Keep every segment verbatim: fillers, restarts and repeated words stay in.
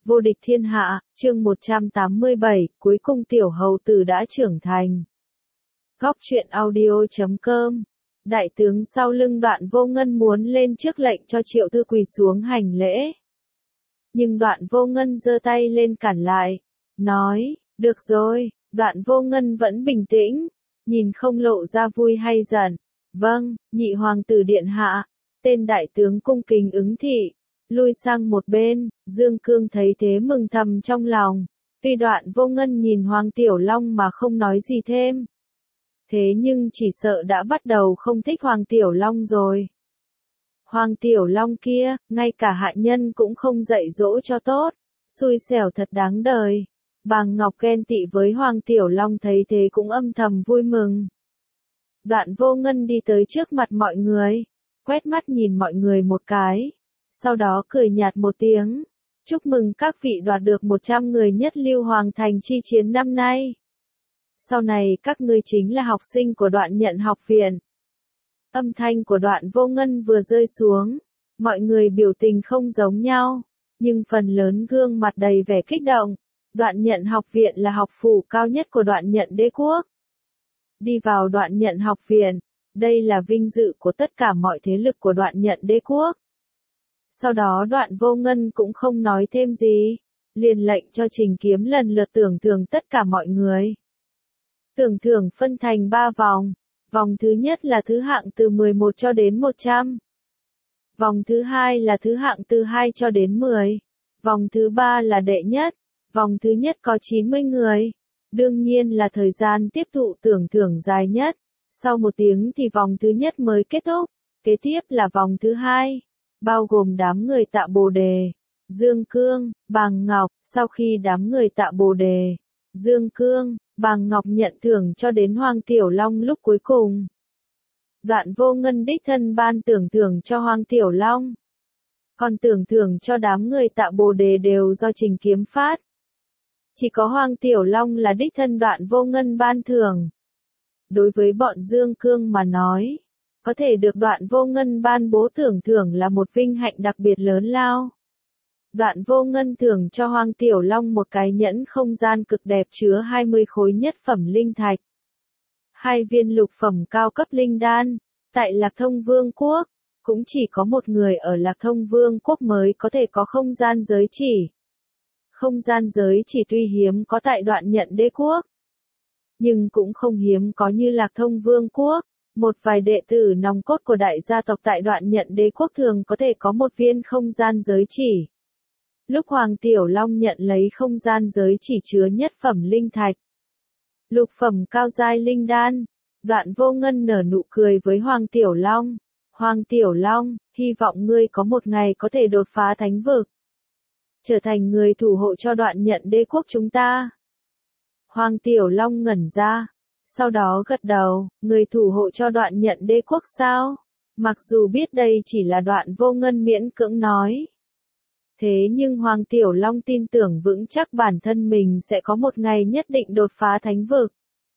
Vô địch thiên hạ, chương một trăm tám mươi bảy, cuối cùng tiểu hầu tử đã trưởng thành. Góc truyện audio chấm com. Đại tướng sau lưng Đoạn Vô Ngân muốn lên trước lệnh cho Triệu Thư quỳ xuống hành lễ. Nhưng Đoạn Vô Ngân giơ tay lên cản lại, nói, được rồi. Đoạn Vô Ngân vẫn bình tĩnh, nhìn không lộ ra vui hay giận. Vâng, nhị hoàng tử điện hạ. Tên đại tướng cung kính ứng thị, lui sang một bên. Dương Cương thấy thế mừng thầm trong lòng. Tuy Đoạn Vô Ngân nhìn Hoàng Tiểu Long mà không nói gì thêm. Thế nhưng chỉ sợ đã bắt đầu không thích Hoàng Tiểu Long rồi. Hoàng Tiểu Long kia, ngay cả hạ nhân cũng không dạy dỗ cho tốt. Xui xẻo thật đáng đời. Bàng Ngọc ghen tị với Hoàng Tiểu Long thấy thế cũng âm thầm vui mừng. Đoạn Vô Ngân đi tới trước mặt mọi người, quét mắt nhìn mọi người một cái, sau đó cười nhạt một tiếng. Chúc mừng các vị đoạt được một trăm người nhất lưu hoàng thành chi chiến năm nay. Sau này các ngươi chính là học sinh của Đoạn Nhận học viện. Âm thanh của Đoạn Vô Ngân vừa rơi xuống, mọi người biểu tình không giống nhau, nhưng phần lớn gương mặt đầy vẻ kích động. Đoạn Nhận học viện là học phủ cao nhất của Đoạn Nhận đế quốc. Đi vào Đoạn Nhận học viện, đây là vinh dự của tất cả mọi thế lực của Đoạn Nhận đế quốc. Sau đó Đoạn Vô Ngân cũng không nói thêm gì, liền lệnh cho Trình Kiếm lần lượt tưởng thưởng tất cả mọi người. Tưởng thưởng phân thành ba vòng, vòng thứ nhất là thứ hạng từ mười một cho đến một trăm. Vòng thứ hai là thứ hạng từ hai cho đến mười. Vòng thứ ba là đệ nhất, vòng thứ nhất có chín mươi người. Đương nhiên là thời gian tiếp thụ tưởng thưởng dài nhất. Sau một tiếng thì vòng thứ nhất mới kết thúc. Kế tiếp là vòng thứ hai, bao gồm đám người Tạ Bồ Đề, Dương Cương, Bàng Ngọc. Sau khi đám người Tạ Bồ Đề, Dương Cương, Bàng Ngọc nhận thưởng cho đến Hoàng Tiểu Long lúc cuối cùng, Đoạn Vô Ngân đích thân ban tưởng thưởng cho Hoàng Tiểu Long. Còn tưởng thưởng cho đám người Tạ Bồ Đề đều do Trình Kiếm phát. Chỉ có Hoàng Tiểu Long là đích thân Đoạn Vô Ngân ban thưởng. Đối với bọn Dương Cương mà nói, có thể được Đoạn Vô Ngân ban bố tưởng thưởng là một vinh hạnh đặc biệt lớn lao. Đoạn Vô Ngân thưởng cho Hoàng Tiểu Long một cái nhẫn không gian cực đẹp chứa hai mươi khối nhất phẩm linh thạch. Hai viên lục phẩm cao cấp linh đan. Tại Lạc Thông Vương quốc, cũng chỉ có một người ở Lạc Thông Vương quốc mới có thể có không gian giới chỉ. Không gian giới chỉ tuy hiếm có tại Đoạn Nhận đế quốc, nhưng cũng không hiếm có như Lạc Thông Vương quốc. Một vài đệ tử nòng cốt của đại gia tộc tại Đoạn Nhận đế quốc thường có thể có một viên không gian giới chỉ. Lúc Hoàng Tiểu Long nhận lấy không gian giới chỉ chứa nhất phẩm linh thạch, lục phẩm cao giai linh đan, Đoạn Vô Ngân nở nụ cười với Hoàng Tiểu Long. Hoàng Tiểu Long, hy vọng ngươi có một ngày có thể đột phá thánh vực, trở thành người thủ hộ cho Đoạn Nhận đế quốc chúng ta. Hoàng Tiểu Long ngẩn ra, sau đó gật đầu, người thủ hộ cho Đoạn Nhận đế quốc sao? Mặc dù biết đây chỉ là Đoạn Vô Ngân miễn cưỡng nói. Thế nhưng Hoàng Tiểu Long tin tưởng vững chắc bản thân mình sẽ có một ngày nhất định đột phá thánh vực.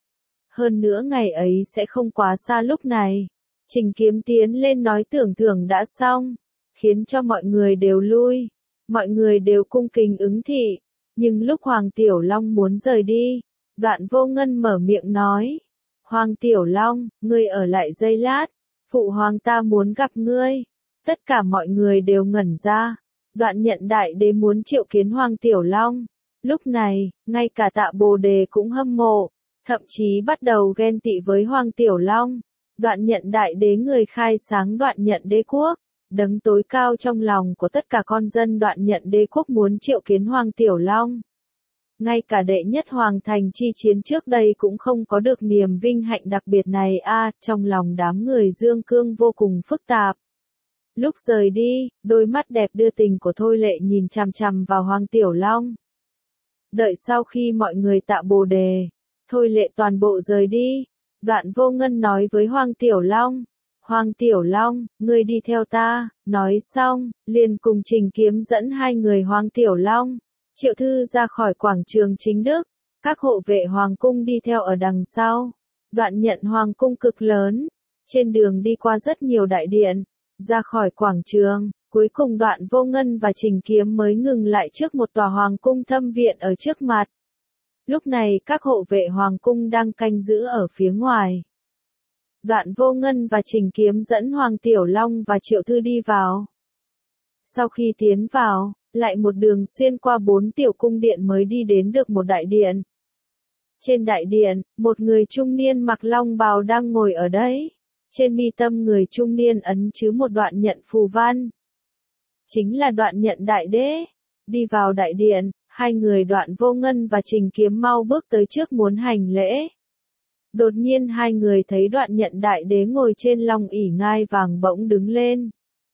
Hơn nữa ngày ấy sẽ không quá xa lúc này. Trình Kiếm tiến lên nói tưởng thưởng đã xong, khiến cho mọi người đều lui. Mọi người đều cung kính ứng thị. Nhưng lúc Hoàng Tiểu Long muốn rời đi, Đoạn Vô Ngân mở miệng nói. Hoàng Tiểu Long, ngươi ở lại giây lát. Phụ hoàng ta muốn gặp ngươi. Tất cả mọi người đều ngẩn ra. Đoạn Nhận đại đế muốn triệu kiến Hoàng Tiểu Long. Lúc này, ngay cả Tạ Bồ Đề cũng hâm mộ, thậm chí bắt đầu ghen tị với Hoàng Tiểu Long. Đoạn Nhận đại đế người khai sáng Đoạn Nhận đế quốc, đấng tối cao trong lòng của tất cả con dân Đoạn Nhận đế quốc muốn triệu kiến Hoàng Tiểu Long. Ngay cả đệ nhất hoàng thành chi chiến trước đây cũng không có được niềm vinh hạnh đặc biệt này a. À, trong lòng đám người Dương Cương vô cùng phức tạp. Lúc rời đi, đôi mắt đẹp đưa tình của Thôi Lệ nhìn chằm chằm vào Hoàng Tiểu Long. Đợi sau khi mọi người Tạ Bồ Đề, Thôi Lệ toàn bộ rời đi, Đoạn Vô Ngân nói với Hoàng Tiểu Long. Hoàng Tiểu Long, ngươi đi theo ta. Nói xong, liền cùng Trình Kiếm dẫn hai người Hoàng Tiểu Long, Triệu Thư ra khỏi quảng trường chính đức. Các hộ vệ Hoàng cung đi theo ở đằng sau. Đoạn Nhận Hoàng cung cực lớn. Trên đường đi qua rất nhiều đại điện. Ra khỏi quảng trường, Cuối cùng Đoạn Vô Ngân và Trình Kiếm mới ngừng lại trước một tòa hoàng cung thâm viện ở trước mặt. Lúc này các hộ vệ hoàng cung đang canh giữ ở phía ngoài. Đoạn Vô Ngân và Trình Kiếm dẫn Hoàng Tiểu Long và Triệu Thư đi vào. Sau khi tiến vào, lại một đường xuyên qua bốn tiểu cung điện mới đi đến được một đại điện. Trên đại điện, một người trung niên mặc long bào đang ngồi ở đấy. Trên mi tâm người trung niên ấn chứa một đoạn nhận phù văn. Chính là đoạn nhận đại đế. Đi vào đại điện, hai người Đoạn Vô Ngân và Trình Kiếm mau bước tới trước muốn hành lễ. Đột nhiên hai người thấy đoạn nhận đại đế ngồi trên long ỷ ngai vàng bỗng đứng lên.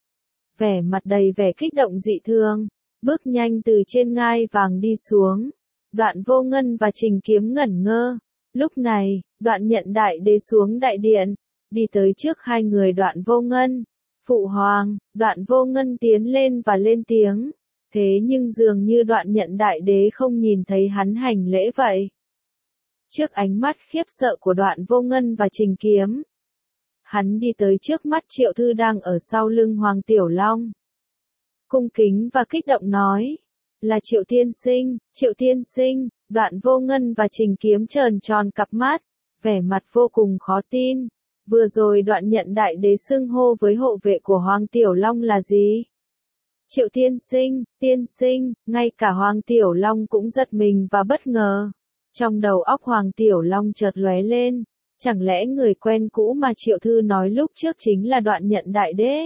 Vẻ mặt đầy vẻ kích động dị thường, bước nhanh từ trên ngai vàng đi xuống. Đoạn Vô Ngân và Trình Kiếm ngẩn ngơ. Lúc này, đoạn nhận đại đế xuống đại điện, đi tới trước hai người Đoạn Vô Ngân. Phụ hoàng, Đoạn Vô Ngân tiến lên và lên tiếng. Thế nhưng dường như đoạn nhận đại đế không nhìn thấy hắn hành lễ vậy. Trước ánh mắt khiếp sợ của Đoạn Vô Ngân và Trình Kiếm, hắn đi tới trước mắt Triệu Thư đang ở sau lưng Hoàng Tiểu Long. Cung kính và kích động nói, là Triệu Tiên Sinh, Triệu Tiên Sinh. Đoạn Vô Ngân và Trình Kiếm tròn tròn cặp mắt, vẻ mặt vô cùng khó tin. Vừa rồi đoạn nhận đại đế xưng hô với hộ vệ của Hoàng Tiểu Long là gì? Triệu Tiên Sinh, Tiên Sinh, ngay cả Hoàng Tiểu Long cũng giật mình và bất ngờ. Trong đầu óc Hoàng Tiểu Long chợt lóe lên, chẳng lẽ người quen cũ mà Triệu Thư nói lúc trước chính là đoạn nhận đại đế?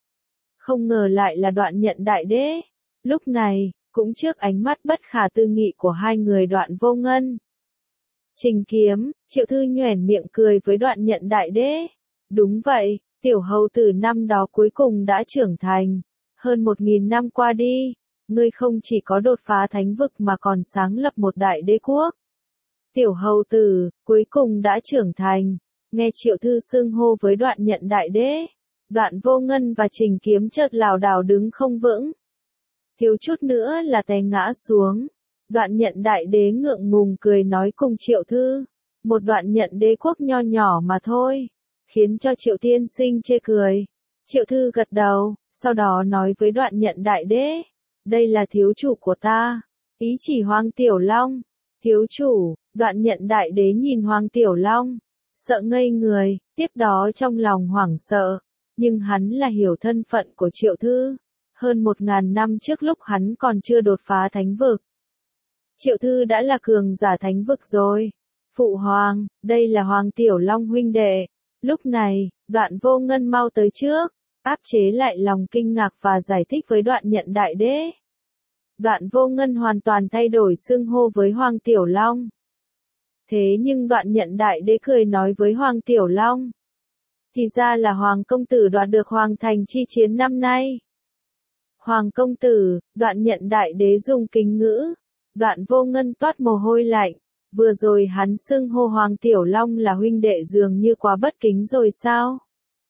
Không ngờ lại là đoạn nhận đại đế. Lúc này, cũng trước ánh mắt bất khả tư nghị của hai người Đoạn Vô Ngân, Trình Kiếm, Triệu Thư nhoẻn miệng cười với đoạn nhận đại đế. Đúng vậy, tiểu hầu tử năm đó cuối cùng đã trưởng thành. Hơn một nghìn năm qua đi, ngươi không chỉ có đột phá thánh vực mà còn sáng lập một đại đế quốc. Tiểu hầu tử, cuối cùng đã trưởng thành. Nghe Triệu Thư xưng hô với đoạn nhận đại đế, Đoạn Vô Ngân và Trình Kiếm chợt lảo đảo đứng không vững. Thiếu chút nữa là té ngã xuống. Đoạn nhận đại đế ngượng ngùng cười nói cùng Triệu Thư. Một đoạn nhận đế quốc nho nhỏ mà thôi. Khiến cho Triệu Tiên Sinh chê cười. Triệu Thư gật đầu, sau đó nói với đoạn nhận đại đế. Đây là thiếu chủ của ta. Ý chỉ Hoàng Tiểu Long. Thiếu chủ, đoạn nhận đại đế nhìn Hoàng Tiểu Long. Sợ ngây người, tiếp đó trong lòng hoảng sợ. Nhưng hắn là hiểu thân phận của Triệu Thư. Hơn một ngàn năm trước lúc hắn còn chưa đột phá thánh vực, Triệu Thư đã là cường giả thánh vực rồi. Phụ hoàng, đây là Hoàng Tiểu Long huynh đệ. Lúc này, Đoạn Vô Ngân mau tới trước, áp chế lại lòng kinh ngạc và giải thích với đoạn nhận đại đế. Đoạn Vô Ngân hoàn toàn thay đổi xưng hô với Hoàng Tiểu Long. Thế nhưng đoạn nhận đại đế cười nói với Hoàng Tiểu Long. Thì ra là Hoàng công tử đoạt được Hoàng thành chi chiến năm nay. Hoàng công tử, đoạn nhận đại đế dùng kính ngữ. Đoạn Vô Ngân toát mồ hôi lạnh. Vừa rồi hắn xưng hô Hoàng Tiểu Long là huynh đệ dường như quá bất kính rồi sao?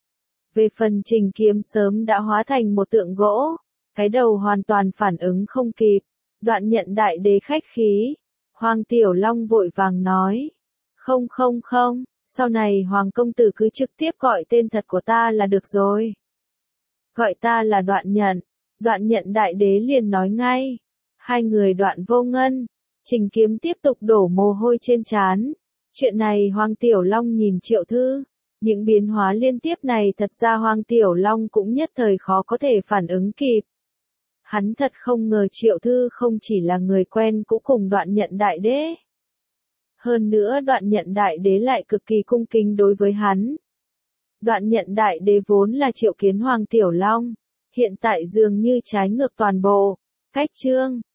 Về phần Trình Kiếm sớm đã hóa thành một tượng gỗ. Cái đầu hoàn toàn phản ứng không kịp. Đoạn nhận đại đế khách khí. Hoàng Tiểu Long vội vàng nói. Không không không, sau này Hoàng công tử cứ trực tiếp gọi tên thật của ta là được rồi. Gọi ta là đoạn nhận. Đoạn nhận đại đế liền nói ngay. Hai người Đoạn Vô Ngân, Trình Kiếm tiếp tục đổ mồ hôi trên trán. Chuyện này Hoàng Tiểu Long nhìn Triệu Thư. Những biến hóa liên tiếp này thật ra Hoàng Tiểu Long cũng nhất thời khó có thể phản ứng kịp. Hắn thật không ngờ Triệu Thư không chỉ là người quen cũ cùng đoạn nhận đại đế. Hơn nữa đoạn nhận đại đế lại cực kỳ cung kính đối với hắn. Đoạn nhận đại đế vốn là triệu kiến Hoàng Tiểu Long. Hiện tại dường như trái ngược toàn bộ. Cách chương